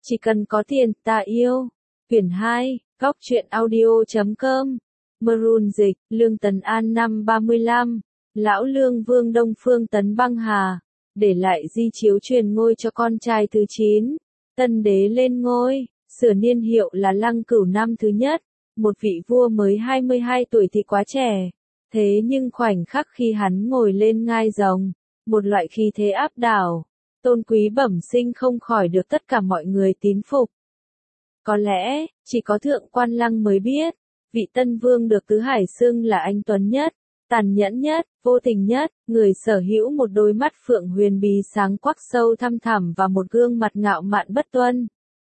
Chỉ cần có tiền, ta yêu. Quyển 2, Góc truyện audio.com. Maroon dịch, Lương Tấn An năm 35. Lão Lương Vương Đông Phương Tấn Băng Hà. Để lại di chiếu truyền ngôi cho con trai thứ 9. Tân đế lên ngôi, sửa niên hiệu là Lăng Cửu năm thứ nhất. Một vị vua mới 22 tuổi thì quá trẻ. Thế nhưng khoảnh khắc khi hắn ngồi lên ngai rồng, một loại khí thế áp đảo, tôn quý bẩm sinh không khỏi được tất cả mọi người tín phục. Có lẽ, chỉ có thượng quan Lăng mới biết, vị tân vương được Tứ Hải xưng là anh tuấn nhất, tàn nhẫn nhất, vô tình nhất, người sở hữu một đôi mắt phượng huyền bí sáng quắc sâu thăm thẳm và một gương mặt ngạo mạn bất tuân.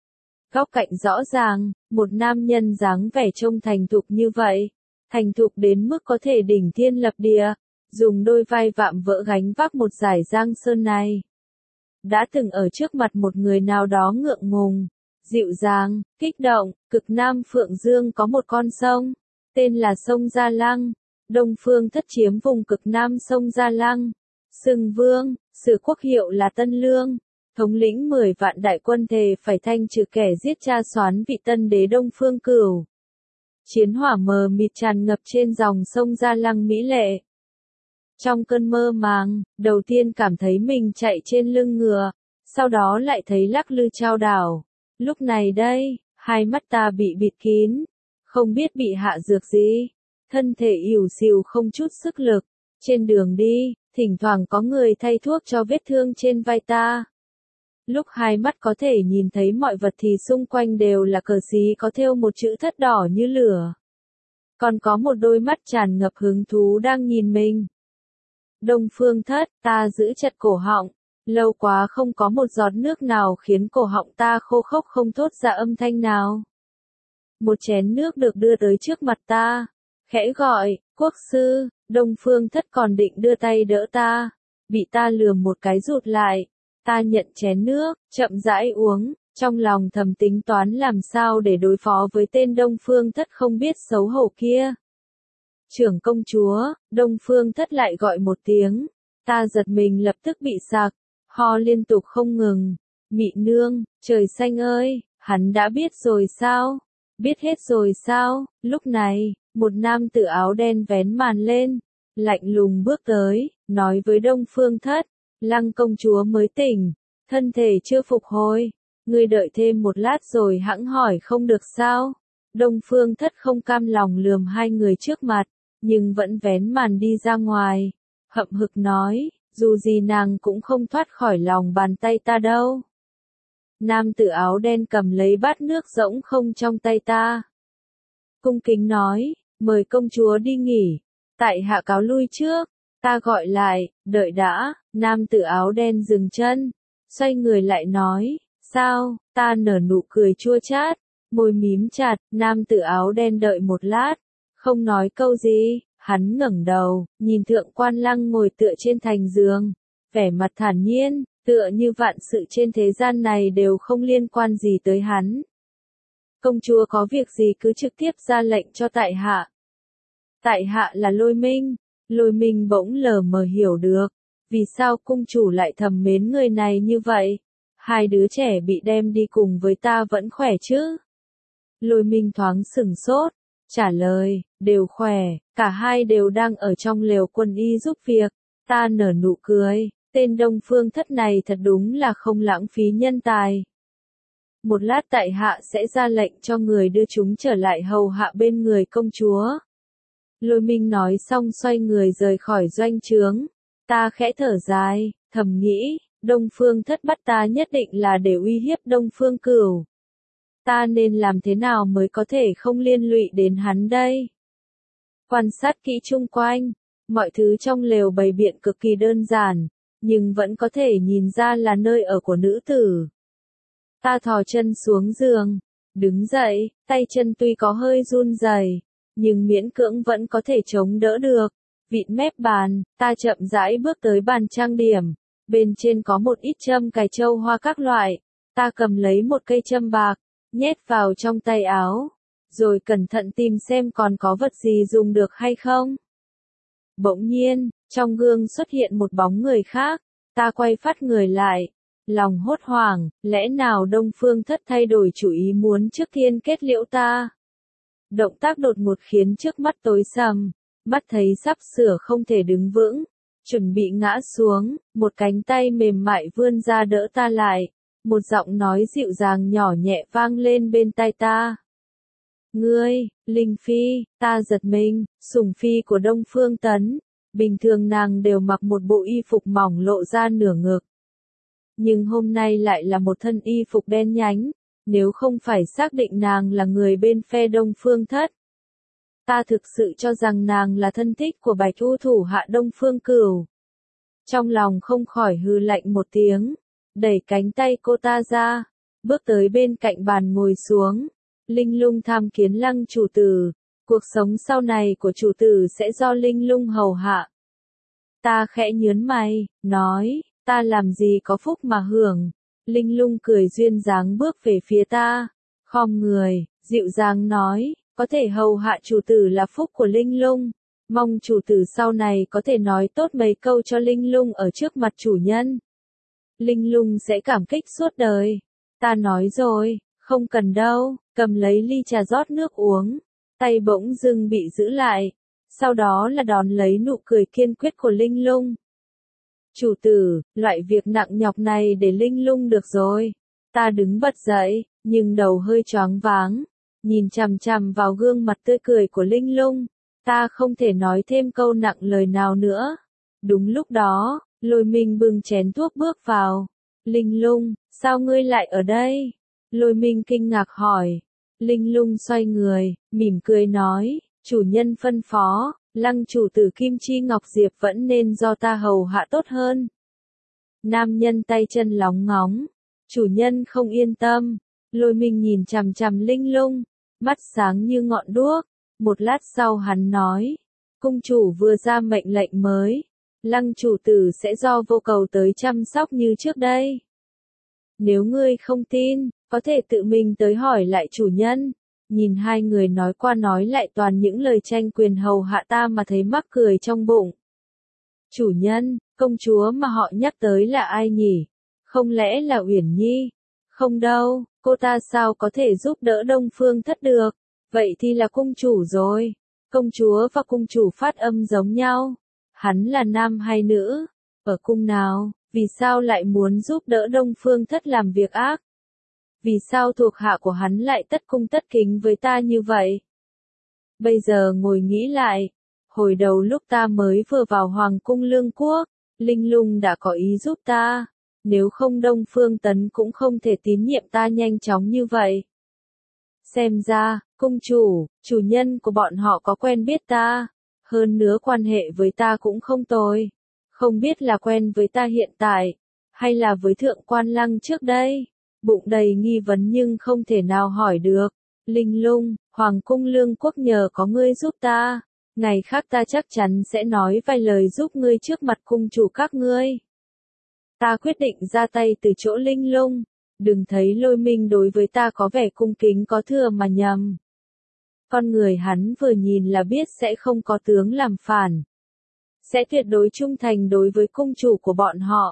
Góc cạnh rõ ràng, một nam nhân dáng vẻ trông thành thục như vậy, thành thục đến mức có thể đỉnh thiên lập địa, dùng đôi vai vạm vỡ gánh vác một dải giang sơn này. Đã từng ở trước mặt một người nào đó ngượng ngùng, dịu dàng, kích động, cực nam Phượng Dương có một con sông, tên là sông Gia Lăng. Đông Phương Thất chiếm vùng cực nam sông Gia Lăng, xưng vương, sử quốc hiệu là Tân Lương, thống lĩnh 10 vạn đại quân thề phải thanh trừ kẻ giết cha soán vị tân đế Đông Phương Cửu. Chiến hỏa mờ mịt tràn ngập trên dòng sông Gia Lăng mỹ lệ. Trong cơn mơ màng, đầu tiên cảm thấy mình chạy trên lưng ngựa, sau đó lại thấy lắc lư chao đảo. Lúc này đây, hai mắt ta bị bịt kín, không biết bị hạ dược gì, thân thể ỉu xìu không chút sức lực. Trên đường đi, thỉnh thoảng có người thay thuốc cho vết thương trên vai ta. Lúc hai mắt có thể nhìn thấy mọi vật thì xung quanh đều là cờ xí có thêu một chữ Thất đỏ như lửa. Còn có một đôi mắt tràn ngập hứng thú đang nhìn mình. Đông Phương Thất, ta giữ chặt cổ họng, lâu quá không có một giọt nước nào khiến cổ họng ta khô khốc không thốt ra âm thanh nào. Một chén nước được đưa tới trước mặt ta, khẽ gọi, quốc sư. Đông Phương Thất còn định đưa tay đỡ ta, bị ta lườm một cái rụt lại. Ta nhận chén nước, chậm rãi uống, trong lòng thầm tính toán làm sao để đối phó với tên Đông Phương Thất không biết xấu hổ kia. Trưởng công chúa, Đông Phương Thất lại gọi một tiếng, ta giật mình lập tức bị sặc, ho liên tục không ngừng. Mị nương, trời xanh ơi, hắn đã biết rồi sao? Biết hết rồi sao? Lúc này, một nam tử áo đen vén màn lên, lạnh lùng bước tới, nói với Đông Phương Thất, Lăng công chúa mới tỉnh, thân thể chưa phục hồi, ngươi đợi thêm một lát rồi hẵng hỏi không được sao? Đông Phương Thất không cam lòng lườm hai người trước mặt, nhưng vẫn vén màn đi ra ngoài, hậm hực nói, dù gì nàng cũng không thoát khỏi lòng bàn tay ta đâu. Nam tử áo đen cầm lấy bát nước rỗng không trong tay ta, cung kính nói, mời công chúa đi nghỉ, tại hạ cáo lui trước. Ta gọi lại, đợi đã. Nam tử áo đen dừng chân, xoay người lại nói, sao? Ta nở nụ cười chua chát, môi mím chặt. Nam tử áo đen đợi một lát, không nói câu gì, hắn ngẩng đầu, nhìn thượng quan Lăng ngồi tựa trên thành giường, vẻ mặt thản nhiên, tựa như vạn sự trên thế gian này đều không liên quan gì tới hắn. Công chúa có việc gì cứ trực tiếp ra lệnh cho tại hạ. Tại hạ là Lôi Minh. Lôi Minh bỗng lờ mờ hiểu được, vì sao cung chủ lại thầm mến người này như vậy. Hai đứa trẻ bị đem đi cùng với ta vẫn khỏe chứ? Lôi Minh thoáng sửng sốt, trả lời, đều khỏe, cả hai đều đang ở trong lều quân y giúp việc. Ta nở nụ cười, tên Đông Phương Thất này thật đúng là không lãng phí nhân tài. Một lát tại hạ sẽ ra lệnh cho người đưa chúng trở lại hầu hạ bên người công chúa. Lôi Minh nói xong xoay người rời khỏi doanh trướng. Ta khẽ thở dài, thầm nghĩ, Đông Phương Thất bắt ta nhất định là để uy hiếp Đông Phương Cửu. Ta nên làm thế nào mới có thể không liên lụy đến hắn đây? Quan sát kỹ chung quanh, mọi thứ trong lều bày biện cực kỳ đơn giản, nhưng vẫn có thể nhìn ra là nơi ở của nữ tử. Ta thò chân xuống giường, đứng dậy, tay chân tuy có hơi run rẩy, nhưng miễn cưỡng vẫn có thể chống đỡ được. Vịn mép bàn, ta chậm rãi bước tới bàn trang điểm, bên trên có một ít châm cài châu hoa các loại. Ta cầm lấy một cây châm bạc, nhét vào trong tay áo, rồi cẩn thận tìm xem còn có vật gì dùng được hay không. Bỗng nhiên, trong gương xuất hiện một bóng người khác, ta quay phát người lại, lòng hốt hoảng, lẽ nào Đông Phương Thất thay đổi chủ ý muốn trước tiên kết liễu ta? Động tác đột ngột khiến trước mắt tối sầm, mắt thấy sắp sửa không thể đứng vững, chuẩn bị ngã xuống, một cánh tay mềm mại vươn ra đỡ ta lại, một giọng nói dịu dàng nhỏ nhẹ vang lên bên tai ta. Ngươi, Linh Phi, ta giật mình, sủng phi của Đông Phương Tấn, bình thường nàng đều mặc một bộ y phục mỏng lộ ra nửa ngực. Nhưng hôm nay lại là một thân y phục đen nhánh, nếu không phải xác định nàng là người bên phe Đông Phương Thất. Ta thực sự cho rằng nàng là thân thích của Bạch U thủ hạ Đông Phương Cửu. Trong lòng không khỏi hừ lạnh một tiếng, đẩy cánh tay cô ta ra, bước tới bên cạnh bàn ngồi xuống. Linh Lung tham kiến Lăng chủ tử, cuộc sống sau này của chủ tử sẽ do Linh Lung hầu hạ. Ta khẽ nhớn mày, nói, ta làm gì có phúc mà hưởng. Linh Lung cười duyên dáng bước về phía ta, khom người, dịu dàng nói, có thể hầu hạ chủ tử là phúc của Linh Lung. Mong chủ tử sau này có thể nói tốt mấy câu cho Linh Lung ở trước mặt chủ nhân. Linh Lung sẽ cảm kích suốt đời. Ta nói rồi, không cần đâu, cầm lấy ly trà rót nước uống. Tay bỗng dưng bị giữ lại. Sau đó là đón lấy nụ cười kiên quyết của Linh Lung. Chủ tử, loại việc nặng nhọc này để Linh Lung được rồi. Ta đứng bật dậy, nhưng đầu hơi choáng váng. Nhìn chằm chằm vào gương mặt tươi cười của Linh Lung. Ta không thể nói thêm câu nặng lời nào nữa. Đúng lúc đó, Lôi Minh bưng chén thuốc bước vào. Linh Lung, sao ngươi lại ở đây? Lôi Minh kinh ngạc hỏi. Linh Lung xoay người, mỉm cười nói, chủ nhân phân phó, Lăng chủ tử Kim Chi Ngọc Diệp vẫn nên do ta hầu hạ tốt hơn. Nam nhân tay chân lóng ngóng, chủ nhân không yên tâm. Lôi Minh nhìn chằm chằm Linh Lung, mắt sáng như ngọn đuốc. Một lát sau hắn nói, cung chủ vừa ra mệnh lệnh mới, Lăng chủ tử sẽ do vô cầu tới chăm sóc như trước đây. Nếu ngươi không tin, có thể tự mình tới hỏi lại chủ nhân. Nhìn hai người nói qua nói lại toàn những lời tranh quyền hầu hạ ta mà thấy mắc cười trong bụng. Chủ nhân, công chúa mà họ nhắc tới là ai nhỉ? Không lẽ là Uyển Nhi? Không đâu, cô ta sao có thể giúp đỡ Đông Phương Thất được? Vậy thì là cung chủ rồi. Công chúa và cung chủ phát âm giống nhau. Hắn là nam hay nữ? Ở cung nào? Vì sao lại muốn giúp đỡ Đông Phương Thất làm việc ác? Vì sao thuộc hạ của hắn lại tất cung tất kính với ta như vậy? Bây giờ ngồi nghĩ lại, hồi đầu lúc ta mới vừa vào Hoàng cung Lương Quốc, Linh Lung đã có ý giúp ta, nếu không Đông Phương Tấn cũng không thể tín nhiệm ta nhanh chóng như vậy. Xem ra, cung chủ, chủ nhân của bọn họ có quen biết ta, hơn nữa quan hệ với ta cũng không tồi, không biết là quen với ta hiện tại, hay là với thượng quan Lăng trước đây. Bụng đầy nghi vấn nhưng không thể nào hỏi được. Linh Lung, Hoàng cung Lương Quốc nhờ có ngươi giúp ta. Ngày khác ta chắc chắn sẽ nói vài lời giúp ngươi trước mặt cung chủ các ngươi. Ta quyết định ra tay từ chỗ Linh Lung. Đừng thấy Lôi Minh đối với ta có vẻ cung kính có thừa mà nhầm. Con người hắn vừa nhìn là biết sẽ không có tướng làm phản. Sẽ tuyệt đối trung thành đối với cung chủ của bọn họ.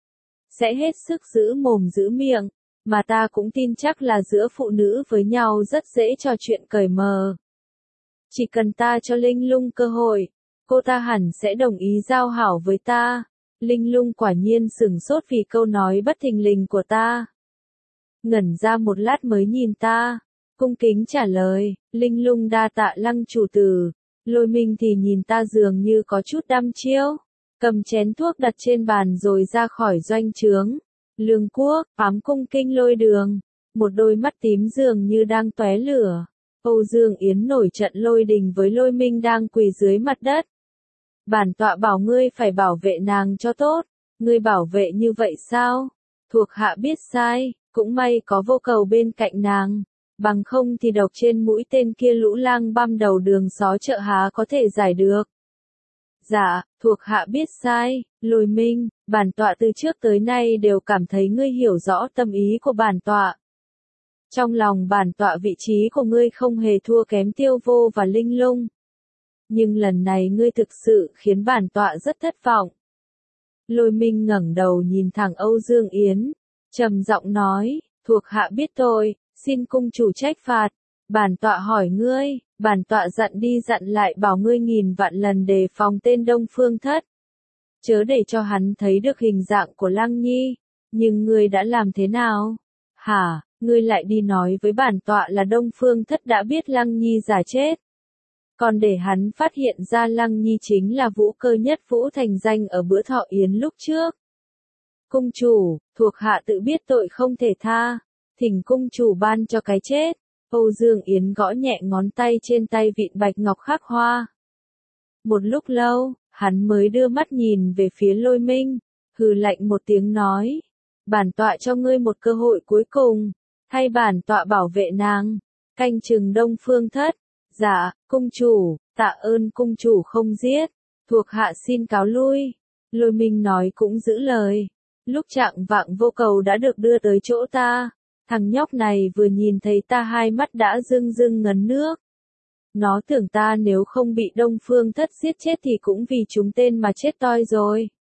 Sẽ hết sức giữ mồm giữ miệng. Mà ta cũng tin chắc là giữa phụ nữ với nhau rất dễ trò chuyện cởi mở. Chỉ cần ta cho Linh Lung cơ hội, cô ta hẳn sẽ đồng ý giao hảo với ta. Linh Lung quả nhiên sửng sốt vì câu nói bất thình lình của ta. Ngẩn ra một lát mới nhìn ta, cung kính trả lời, Linh Lung đa tạ Lăng chủ tử. Lôi Minh thì nhìn ta dường như có chút đăm chiêu, cầm chén thuốc đặt trên bàn rồi ra khỏi doanh trướng. Lương Quốc, ám cung kinh Lôi Đường, một đôi mắt tím dường như đang tóe lửa. Âu Dương Yến nổi trận lôi đình với Lôi Minh đang quỳ dưới mặt đất. Bản tọa bảo ngươi phải bảo vệ nàng cho tốt, ngươi bảo vệ như vậy sao? Thuộc hạ biết sai, cũng may có vô cầu bên cạnh nàng, bằng không thì độc trên mũi tên kia lũ lang băm đầu đường xó chợ há có thể giải được. Dạ, thuộc hạ biết sai, Lôi Minh, bản tọa từ trước tới nay đều cảm thấy ngươi hiểu rõ tâm ý của bản tọa. Trong lòng bản tọa vị trí của ngươi không hề thua kém Tiêu Vô và Linh Lung. Nhưng lần này ngươi thực sự khiến bản tọa rất thất vọng. Lôi Minh ngẩng đầu nhìn thẳng Âu Dương Yến, trầm giọng nói, thuộc hạ biết tội, xin cung chủ trách phạt. Bản tọa hỏi ngươi, bản tọa dặn đi dặn lại bảo ngươi nghìn vạn lần đề phòng tên Đông Phương Thất. Chớ để cho hắn thấy được hình dạng của Lăng Nhi, nhưng ngươi đã làm thế nào? Hả, ngươi lại đi nói với bản tọa là Đông Phương Thất đã biết Lăng Nhi giả chết. Còn để hắn phát hiện ra Lăng Nhi chính là Vũ Cơ Nhất Vũ thành danh ở bữa thọ yến lúc trước. Cung chủ, thuộc hạ tự biết tội không thể tha, thỉnh cung chủ ban cho cái chết. Âu Dương Yến gõ nhẹ ngón tay trên tay vịn bạch ngọc khắc hoa. Một lúc lâu, hắn mới đưa mắt nhìn về phía Lôi Minh, hừ lạnh một tiếng nói, bản tọa cho ngươi một cơ hội cuối cùng, thay bản tọa bảo vệ nàng, canh chừng Đông Phương Thất. Dạ, cung chủ, tạ ơn cung chủ không giết, thuộc hạ xin cáo lui. Lôi Minh nói cũng giữ lời, lúc trạng vạng Vô Cầu đã được đưa tới chỗ ta. Thằng nhóc này vừa nhìn thấy ta hai mắt đã rưng rưng ngấn nước. Nó tưởng ta nếu không bị Đông Phương Thất giết chết thì cũng vì chúng tên mà chết toi rồi.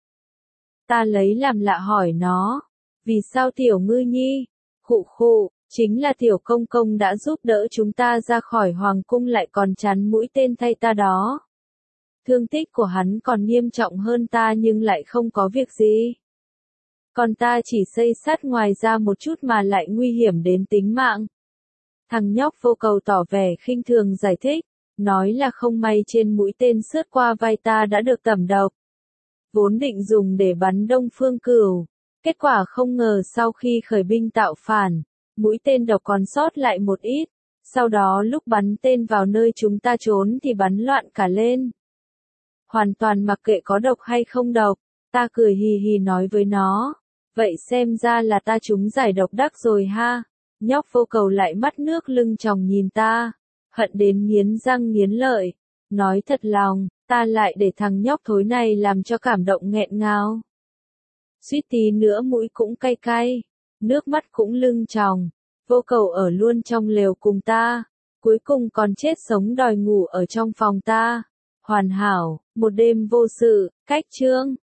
Ta lấy làm lạ hỏi nó, vì sao tiểu ngư nhi? Khụ khụ, chính là tiểu công công đã giúp đỡ chúng ta ra khỏi hoàng cung lại còn chắn mũi tên thay ta đó. Thương tích của hắn còn nghiêm trọng hơn ta nhưng lại không có việc gì. Còn ta chỉ xây sát ngoài ra một chút mà lại nguy hiểm đến tính mạng. Thằng nhóc Vô Cầu tỏ vẻ khinh thường giải thích, nói là không may trên mũi tên sướt qua vai ta đã được tẩm độc. Vốn định dùng để bắn Đông Phương Cửu, kết quả không ngờ sau khi khởi binh tạo phản, mũi tên độc còn sót lại một ít, sau đó lúc bắn tên vào nơi chúng ta trốn thì bắn loạn cả lên. Hoàn toàn mặc kệ có độc hay không độc, ta cười hì hì nói với nó. Vậy xem ra là ta trúng giải độc đắc rồi ha. Nhóc Vô Cầu lại mắt nước lưng tròng nhìn ta, hận đến nghiến răng nghiến lợi. Nói thật lòng, ta lại để thằng nhóc thối này làm cho cảm động nghẹn ngào. Suýt tí nữa mũi cũng cay cay, nước mắt cũng lưng tròng. Vô Cầu ở luôn trong lều cùng ta, cuối cùng còn chết sống đòi ngủ ở trong phòng ta. Hoàn hảo, một đêm vô sự, cách chương.